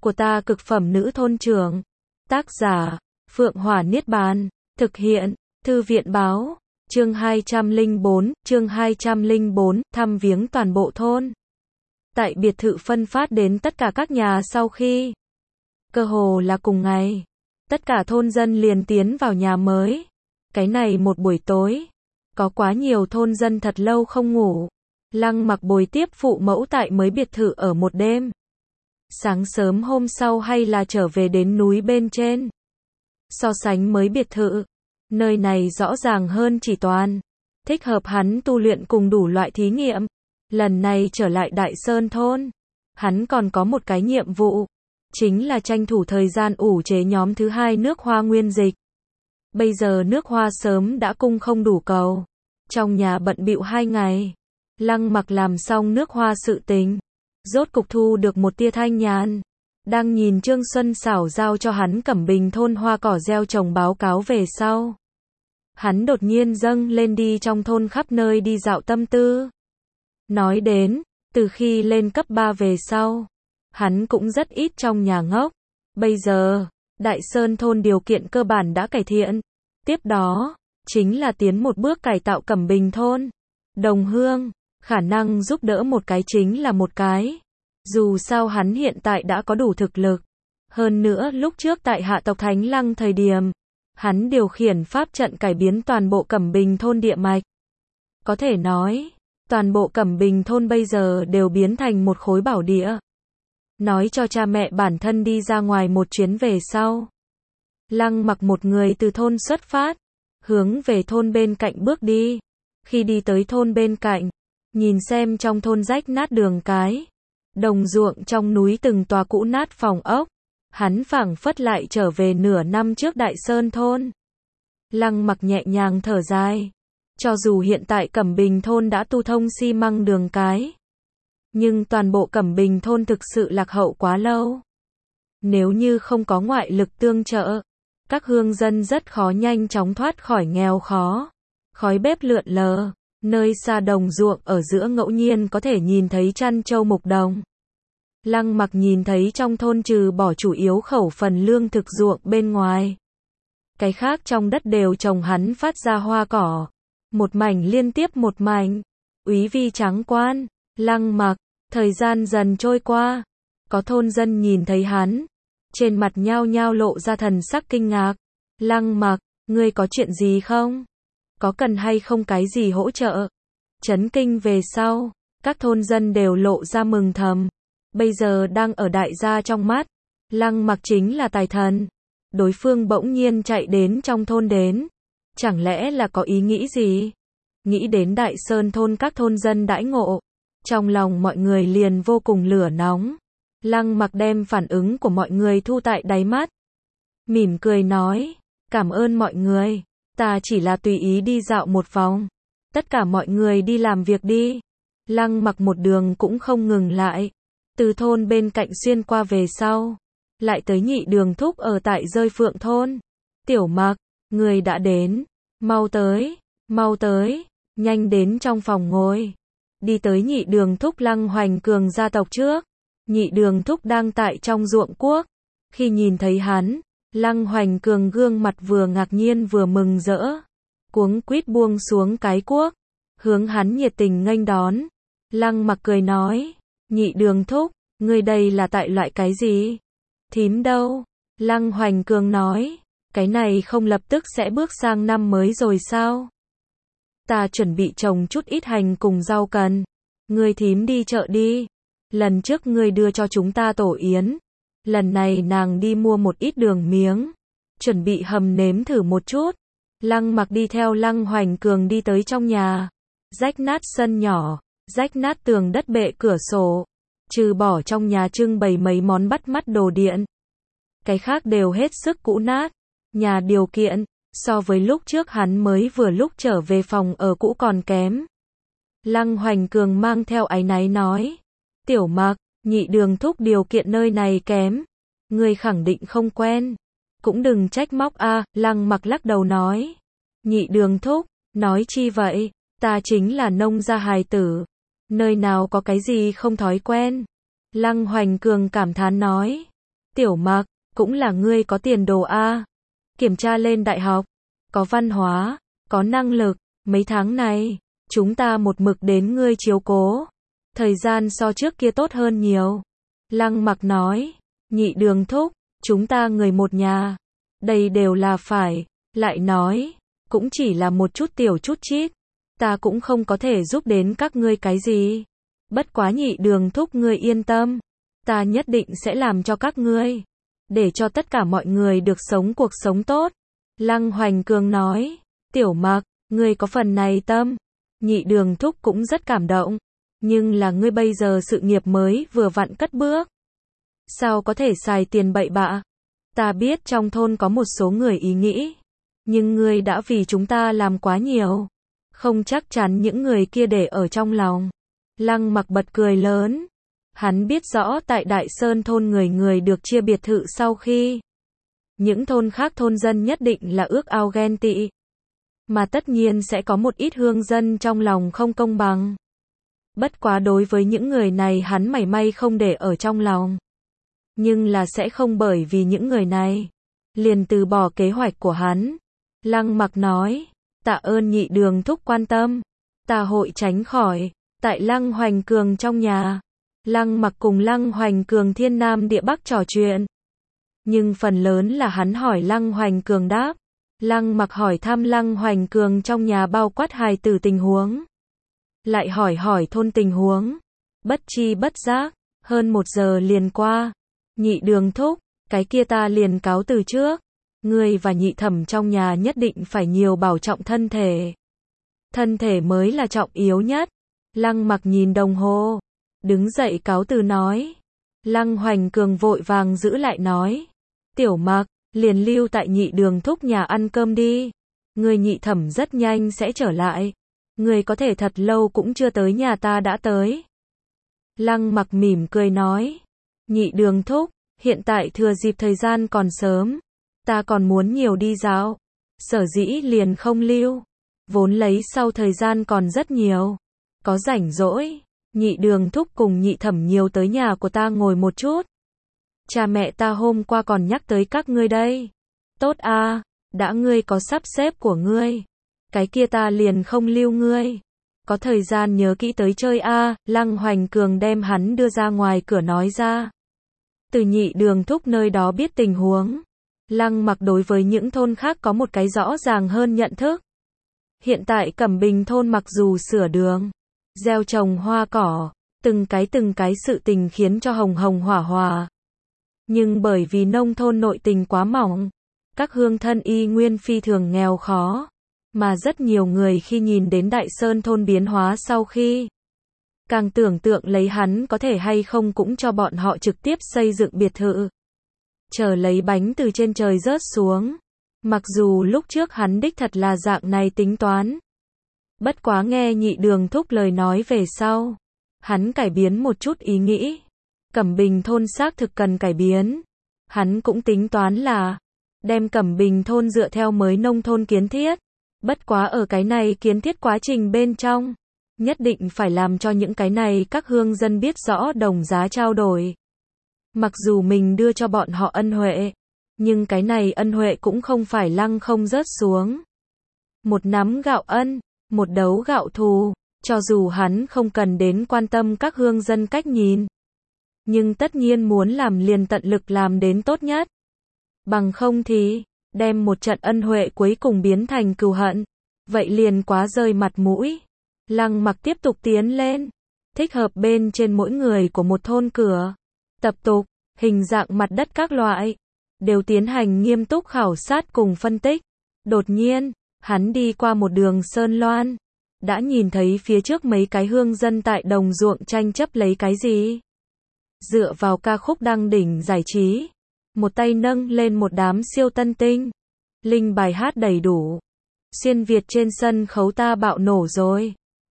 của ta cực phẩm nữ thôn trưởng. Tác giả, Phượng Hỏa Niết Bàn. Thực hiện, Thư viện báo. Chương 204, thăm viếng toàn bộ thôn. Tại biệt thự phân phát đến tất cả các nhà sau khi. Cơ hồ là cùng ngày. Tất cả thôn dân liền tiến vào nhà mới. Cái này một buổi tối. Có quá nhiều thôn dân thật lâu không ngủ. Lăng Mặc bồi tiếp phụ mẫu tại mới biệt thự ở một đêm. Sáng sớm hôm sau hay là trở về đến núi bên trên. So sánh mới biệt thự, nơi này rõ ràng hơn chỉ toàn. Thích hợp hắn tu luyện cùng đủ loại thí nghiệm. Lần này trở lại Đại Sơn thôn. Hắn còn có một cái nhiệm vụ. Chính là tranh thủ thời gian ủ chế nhóm thứ 2 nước hoa nguyên dịch. Bây giờ nước hoa sớm đã cung không đủ cầu. Trong nhà bận bịu 2 ngày. Lăng Mặc làm xong nước hoa sự tình. Rốt cục thu được một tia thanh nhàn. Đang nhìn Trương Xuân Xảo giao cho hắn Cẩm Bình thôn hoa cỏ gieo trồng báo cáo về sau. Hắn đột nhiên dâng lên đi trong thôn khắp nơi đi dạo tâm tư. Nói đến, từ khi lên cấp 3 về sau, hắn cũng rất ít trong nhà ngốc. Bây giờ, Đại Sơn thôn điều kiện cơ bản đã cải thiện. Tiếp đó, chính là tiến một bước cải tạo Cẩm Bình thôn. Đồng hương, khả năng giúp đỡ một cái chính là một cái. Dù sao hắn hiện tại đã có đủ thực lực. Hơn nữa lúc trước tại hạ tộc Thánh Lăng thời điểm, hắn điều khiển pháp trận cải biến toàn bộ Cẩm Bình thôn địa mạch. Có thể nói, toàn bộ Cẩm Bình thôn bây giờ đều biến thành một khối bảo địa. Nói cho cha mẹ bản thân đi ra ngoài một chuyến về sau. Lăng Mặc một người từ thôn xuất phát, hướng về thôn bên cạnh bước đi. Khi đi tới thôn bên cạnh, nhìn xem trong thôn rách nát đường cái, đồng ruộng trong núi từng tòa cũ nát phòng ốc, hắn phảng phất lại trở về nửa năm trước Đại Sơn thôn. Lăng Mặc nhẹ nhàng thở dài. Cho dù hiện tại Cẩm Bình thôn đã tu thông xi măng đường cái, nhưng toàn bộ Cẩm Bình thôn thực sự lạc hậu quá lâu. Nếu như không có ngoại lực tương trợ, các hương dân rất khó nhanh chóng thoát khỏi nghèo khó. Khói bếp lượn lờ, nơi xa đồng ruộng ở giữa ngẫu nhiên có thể nhìn thấy chăn trâu mục đồng. Lăng Mặc nhìn thấy trong thôn trừ bỏ chủ yếu khẩu phần lương thực ruộng bên ngoài, cái khác trong đất đều trồng hắn phát ra hoa cỏ. Một mảnh liên tiếp một mảnh. Úy vi trắng quan. Lăng Mặc. Thời gian dần trôi qua. Có thôn dân nhìn thấy hắn. Trên mặt nhao nhao lộ ra thần sắc kinh ngạc. Lăng Mặc, ngươi có chuyện gì không? Có cần hay không cái gì hỗ trợ? Chấn kinh về sau. Các thôn dân đều lộ ra mừng thầm. Bây giờ đang ở đại gia trong mắt. Lăng Mặc chính là tài thần. Đối phương bỗng nhiên chạy đến trong thôn đến. Chẳng lẽ là có ý nghĩ gì? Nghĩ đến Đại Sơn thôn các thôn dân đãi ngộ. Trong lòng mọi người liền vô cùng lửa nóng. Lăng Mặc đem phản ứng của mọi người thu tại đáy mắt. Mỉm cười nói, cảm ơn mọi người. Ta chỉ là tùy ý đi dạo một vòng. Tất cả mọi người đi làm việc đi. Lăng Mặc một đường cũng không ngừng lại. Từ thôn bên cạnh xuyên qua về sau. Lại tới Nhị Đường Thúc ở tại Rơi Phượng thôn. Tiểu Mặc, người đã đến. Mau tới, nhanh đến trong phòng ngồi. Đi tới Nhị Đường Thúc Lăng Hoành Cường gia tộc trước. Nhị Đường Thúc đang tại trong ruộng cuốc. Khi nhìn thấy hắn, Lăng Hoành Cường gương mặt vừa ngạc nhiên vừa mừng rỡ. Cuống quýt buông xuống cái cuốc, hướng hắn nhiệt tình nghênh đón. Lăng Mặc cười nói, Nhị Đường Thúc, ngươi đây là tại loại cái gì? Thím đâu? Lăng Hoành Cường nói, cái này không lập tức sẽ bước sang năm mới rồi sao? Ta chuẩn bị trồng chút ít hành cùng rau cần. Ngươi thím đi chợ đi. Lần trước ngươi đưa cho chúng ta tổ yến. Lần này nàng đi mua một ít đường miếng. Chuẩn bị hầm nếm thử một chút. Lăng Mặc đi theo Lăng Hoành Cường đi tới trong nhà. Rách nát sân nhỏ. Rách nát tường đất bệ cửa sổ. Trừ bỏ trong nhà trưng bày mấy món bắt mắt đồ điện. Cái khác đều hết sức cũ nát. Nhà điều kiện, so với lúc trước hắn mới vừa lúc trở về phòng ở cũ còn kém. Lăng Hoành Cường mang theo áy náy nói. Tiểu Mặc, Nhị Đường Thúc điều kiện nơi này kém. Ngươi khẳng định không quen. Cũng đừng trách móc a. Lăng Mặc lắc đầu nói. Nhị Đường Thúc, nói chi vậy, ta chính là nông gia hài tử. Nơi nào có cái gì không thói quen. Lăng Hoành Cường cảm thán nói. Tiểu Mặc, cũng là ngươi có tiền đồ a. Kiểm tra lên đại học, có văn hóa, có năng lực, mấy tháng này, chúng ta một mực đến ngươi chiếu cố. Thời gian so trước kia tốt hơn nhiều. Lăng Mặc nói, Nhị Đường thúc, chúng ta người một nhà. Đây đều là phải, lại nói, cũng chỉ là một chút tiểu chút chít. Ta cũng không có thể giúp đến các ngươi cái gì. Bất quá Nhị Đường thúc ngươi yên tâm. Ta nhất định sẽ làm cho các ngươi. Để cho tất cả mọi người được sống cuộc sống tốt. Lăng Hoành Cường nói, Tiểu Mặc, ngươi có phần này tâm. Nhị Đường thúc cũng rất cảm động. Nhưng là ngươi bây giờ sự nghiệp mới vừa vặn cất bước. Sao có thể xài tiền bậy bạ? Ta biết trong thôn có một số người ý nghĩ. Nhưng ngươi đã vì chúng ta làm quá nhiều. Không chắc chắn những người kia để ở trong lòng. Lăng Mặc bật cười lớn. Hắn biết rõ tại Đại Sơn thôn người người được chia biệt thự sau khi. Những thôn khác thôn dân nhất định là ước ao ghen tị. Mà tất nhiên sẽ có một ít hương dân trong lòng không công bằng. Bất quá đối với những người này hắn mảy may không để ở trong lòng. Nhưng là sẽ không bởi vì những người này liền từ bỏ kế hoạch của hắn. Lăng Mặc nói, tạ ơn Nhị Đường thúc quan tâm. Ta hội tránh khỏi. Tại Lăng Hoành Cường trong nhà, Lăng Mặc cùng Lăng Hoành Cường thiên nam địa bắc trò chuyện. Nhưng phần lớn là hắn hỏi Lăng Hoành Cường đáp. Lăng Mặc hỏi thăm Lăng Hoành Cường trong nhà bao quát hài tử tình huống. Lại hỏi thôn tình huống. Bất chi bất giác, hơn 1 giờ liền qua. Nhị Đường thúc, cái kia ta liền cáo từ trước. Ngươi và Nhị Thẩm trong nhà nhất định phải nhiều bảo trọng thân thể. Thân thể mới là trọng yếu nhất. Lăng Mặc nhìn đồng hồ, đứng dậy cáo từ nói. Lăng Hoành Cường vội vàng giữ lại nói. Tiểu Mặc, liền lưu tại Nhị Đường thúc nhà ăn cơm đi. Người Nhị Thẩm rất nhanh sẽ trở lại. Người có thể thật lâu cũng chưa tới nhà ta đã tới. Lăng Mặc mỉm cười nói. Nhị Đường thúc, hiện tại thừa dịp thời gian còn sớm. Ta còn muốn nhiều đi dạo. Sở dĩ liền không lưu. Vốn lấy sau thời gian còn rất nhiều. Có rảnh rỗi, Nhị Đường thúc cùng Nhị Thẩm nhiều tới nhà của ta ngồi một chút. Cha mẹ ta hôm qua còn nhắc tới các ngươi đây. Tốt a, đã ngươi có sắp xếp của ngươi. Cái kia ta liền không lưu ngươi. Có thời gian nhớ kỹ tới chơi a. Lăng Hoành Cường đem hắn đưa ra ngoài cửa nói ra. Từ Nhị Đường thúc nơi đó biết tình huống. Lăng Mặc đối với những thôn khác có một cái rõ ràng hơn nhận thức. Hiện tại Cẩm Bình thôn mặc dù sửa đường, gieo trồng hoa cỏ, từng cái sự tình khiến cho hồng hồng hỏa hỏa. Nhưng bởi vì nông thôn nội tình quá mỏng, các hương thân y nguyên phi thường nghèo khó, mà rất nhiều người khi nhìn đến Đại Sơn thôn biến hóa sau khi, càng tưởng tượng lấy hắn có thể hay không cũng cho bọn họ trực tiếp xây dựng biệt thự. Chờ lấy bánh từ trên trời rớt xuống. Mặc dù lúc trước hắn đích thật là dạng này tính toán. Bất quá nghe Nhị Đường thúc lời nói về sau. Hắn cải biến một chút ý nghĩ. Cẩm Bình thôn xác thực cần cải biến. Hắn cũng tính toán là đem Cẩm Bình thôn dựa theo mới nông thôn kiến thiết. Bất quá ở cái này kiến thiết quá trình bên trong. Nhất định phải làm cho những cái này các hương dân biết rõ đồng giá trao đổi. Mặc dù mình đưa cho bọn họ ân huệ. Nhưng cái này ân huệ cũng không phải lăng không rớt xuống. Một nắm gạo ân, một đấu gạo thù, cho dù hắn không cần đến quan tâm các hương dân cách nhìn. Nhưng tất nhiên muốn làm liền tận lực làm đến tốt nhất. Bằng không thì, đem một trận ân huệ cuối cùng biến thành cừu hận. Vậy liền quá rơi mặt mũi. Lăng Mặc tiếp tục tiến lên. Thích hợp bên trên mỗi người của một thôn cửa. Tập tục, hình dạng mặt đất các loại. Đều tiến hành nghiêm túc khảo sát cùng phân tích. Đột nhiên, hắn đi qua một đường sơn loan. Đã nhìn thấy phía trước mấy cái hương dân tại đồng ruộng tranh chấp lấy cái gì. Dựa vào ca khúc đăng đỉnh giải trí. Một tay nâng lên một đám siêu tân tinh. Linh bài hát đầy đủ. Xuyên Việt trên sân khấu ta bạo nổ rồi.